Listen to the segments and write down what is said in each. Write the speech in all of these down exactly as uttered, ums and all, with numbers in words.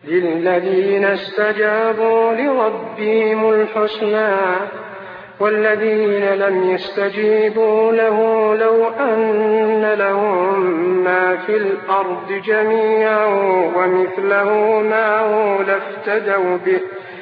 للذين استجابوا لربهم الحسنى والذين لم يستجيبوا له لو أن لهم ما في الأرض جميعا ومثله معه لافتدوا به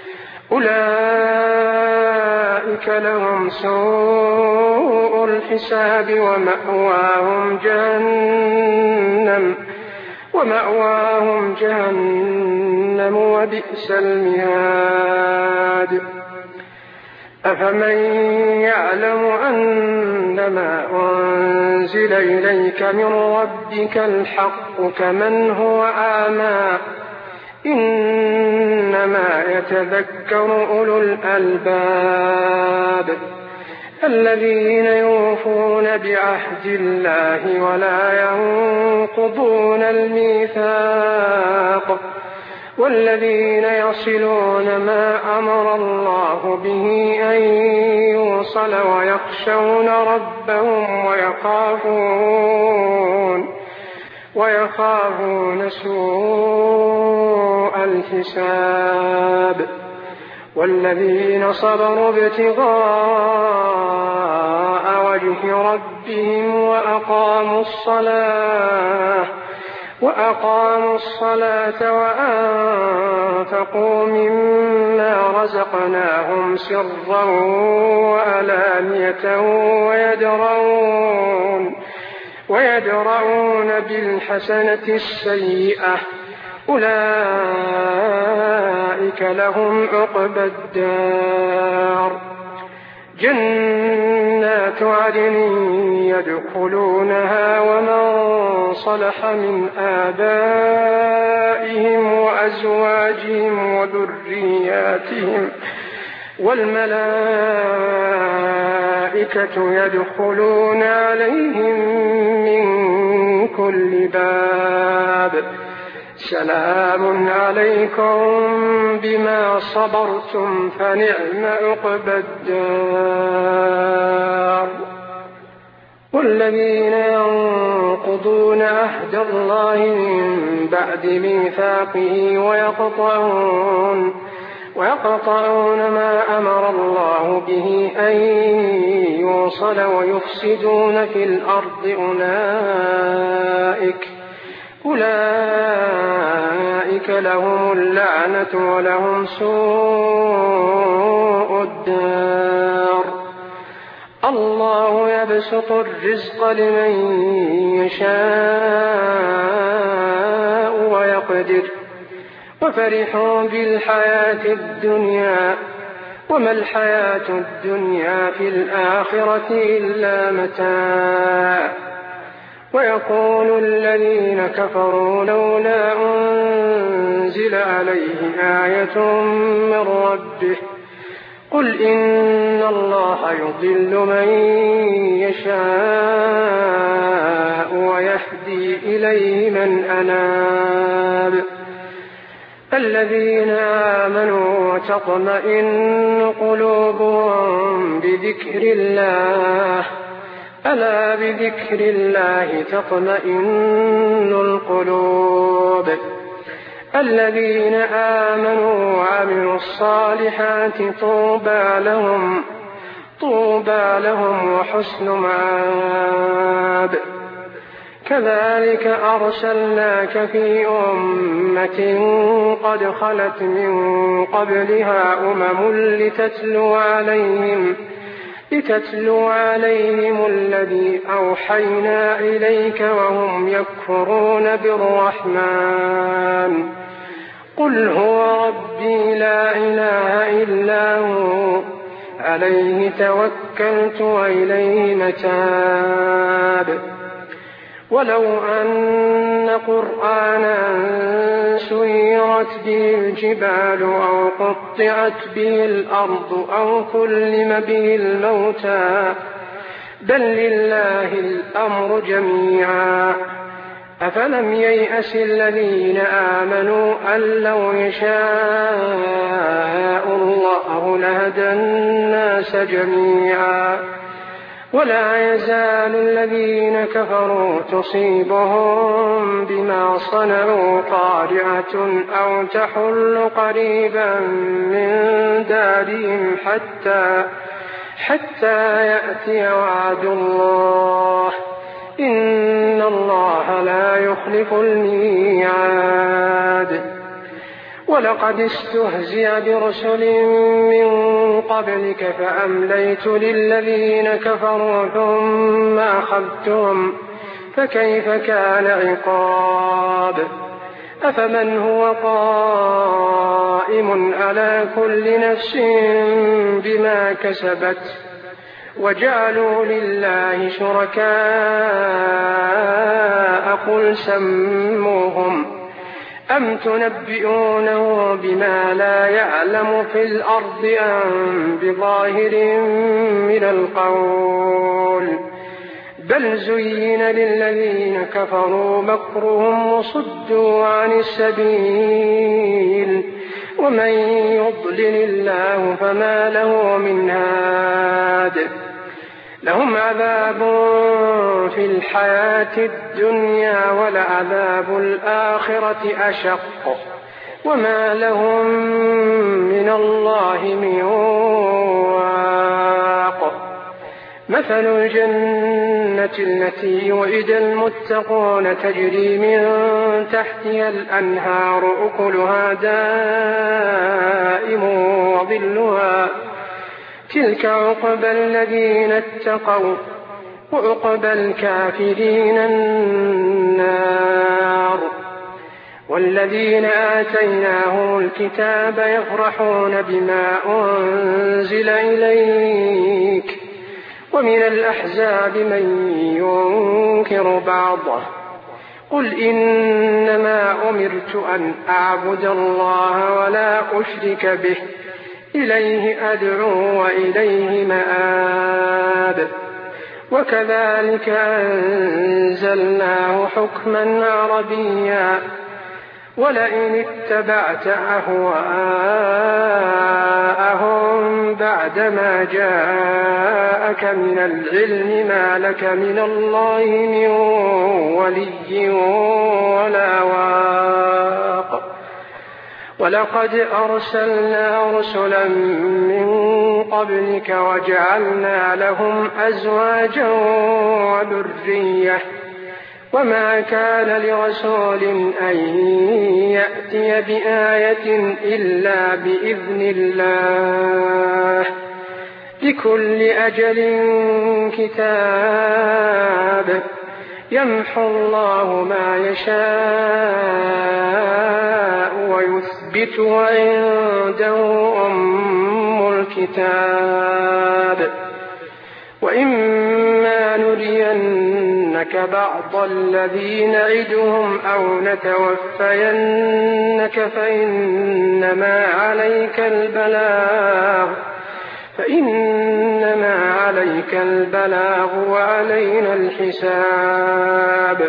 أولئك لهم سوء الحساب ومأواهم جهنم ومأواهم جهنم وبئس المهاد. أفمن يعلم أنما أنزل إليك من ربك الحق كمن هو أعمى إنما يتذكر أولو الألباب الذين يوفون بعهد الله ولا ينقضون الميثاق والذين يصلون ما أمر الله به أن يوصل ويخشون ربهم ويخافون ويخافون سوء الحساب والذين صبروا ابتغاء وجه ربهم وأقاموا الصلاة وأقاموا الصلاة وأنفقوا مما رزقناهم سرا وعلانية ويدرؤون ويدرؤون بالحسنة السيئة أولئك لهم عقبى الدار جنات عدن يدخلونها ومن صلح من آبائهم وأزواجهم وذرياتهم والملائكة يدخلون عليهم من كل باب سلام عليكم بما صبرتم فنعم عقبى الدار. والذين ينقضون عهد الله من بعد ميثاقه ويقطعون ويقطعون ما أمر الله به أن يوصل ويفسدون في الأرض أولئك أولئك لهم اللعنة ولهم سوء الدار. الله يبسط الرزق لمن يشاء ويقدر وفرحوا بالحياة الدنيا وما الحياة الدنيا في الآخرة إلا متاع. ويقول الذين كفروا لولا أنزل عليه آية من ربه قل إن الله يضل من يشاء ويهدي إليه من أناب. الذين آمنوا وتطمئن قلوبهم بذكر الله ألا بذكر الله تطمئن القلوب. الذين آمنوا وعملوا الصالحات طوبى لهم طوبى لهم وحسن مآب. كذلك أرسلناك في أمة قد خلت من قبلها أمم لتتلو عليهم لتتلو عليهم الذي أوحينا إليك وهم يكفرون بالرحمن قل هو ربي لا إله إلا هو عليه توكلت وإليه متاب. ولو أن قرآنا سيرت به الجبال أو قطعت به الأرض أو كلم به الموتى بل لله الأمر جميعا أفلم ييأس الذين آمنوا أن لو يشاء الله لهدى الناس جميعا ولا يزال الذين كفروا تصيبهم بما صنعوا قارعة أو تحل قريبا من دارهم حتى, حتى يأتي وعد الله إن الله لا يخلف الميعاد. ولقد استهزئ برسل من قبلك فأمليت للذين كفروا ثم أخذتهم فكيف كان عقاب. أفمن هو قائم على كل نفس بما كسبت وجعلوا لله شركاء قل سموهم أم تنبئونه بما لا يعلم في الأرض أم بظاهر من القول بل زين للذين كفروا مكرهم وصدوا عن السبيل ومن يضلل الله فما له من هاد. لهم عذاب في الحياة الدنيا ولعذاب الآخرة أشق وما لهم من الله من واق. مثل الجنة التي وعد المتقون تجري من تحتها الأنهار أكلها دائم وظلها تلك عقبى الذين اتقوا وعقبى الكافرين النار. والذين آتيناهم الكتاب يفرحون بما أنزل إليك ومن الأحزاب من ينكر بعضه قل إنما أمرت أن أعبد الله ولا أشرك به إليه أدعو وإليه مآب. وكذلك أنزلناه حكما عربيا ولئن اتبعت أهواءهم بعدما جاءك من العلم ما لك من الله من ولي ولا واق. ولقد أرسلنا رسلا من قبلك وجعلنا لهم أزواجا وذرية وما كان لرسول أن يأتي بآية إلا بإذن الله لكل أجل كتاب يمحو الله ما يشاء ويثبت وعنده أم الكتاب. وإما نرينك بعض الذي نعدهم أو نتوفينك فإنما عليك البلاغ فإنما عليك البلاغ وعلينا الحساب.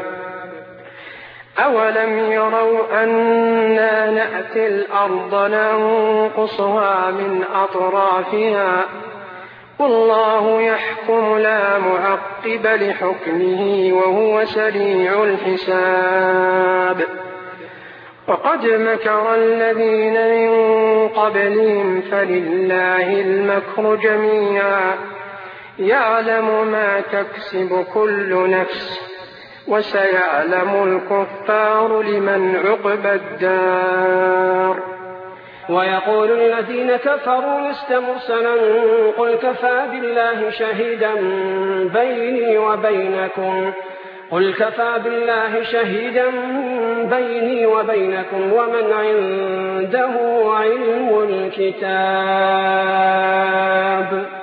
أولم يروا أنا نأتي الأرض ننقصها من أطرافها والله يحكم لا معقب لحكمه وهو سريع الحساب. وقد مكر الذين من قبلهم فلله المكر جميعا يعلم ما تكسب كل نفس وسيعلم الكفار لمن عقبى الدار. ويقول الذين كفروا لست مرسلا قل كفى بالله شهيدا بيني وبينكم قل كفى بالله شهيدا بيني وبينكم ومن عنده علم الكتاب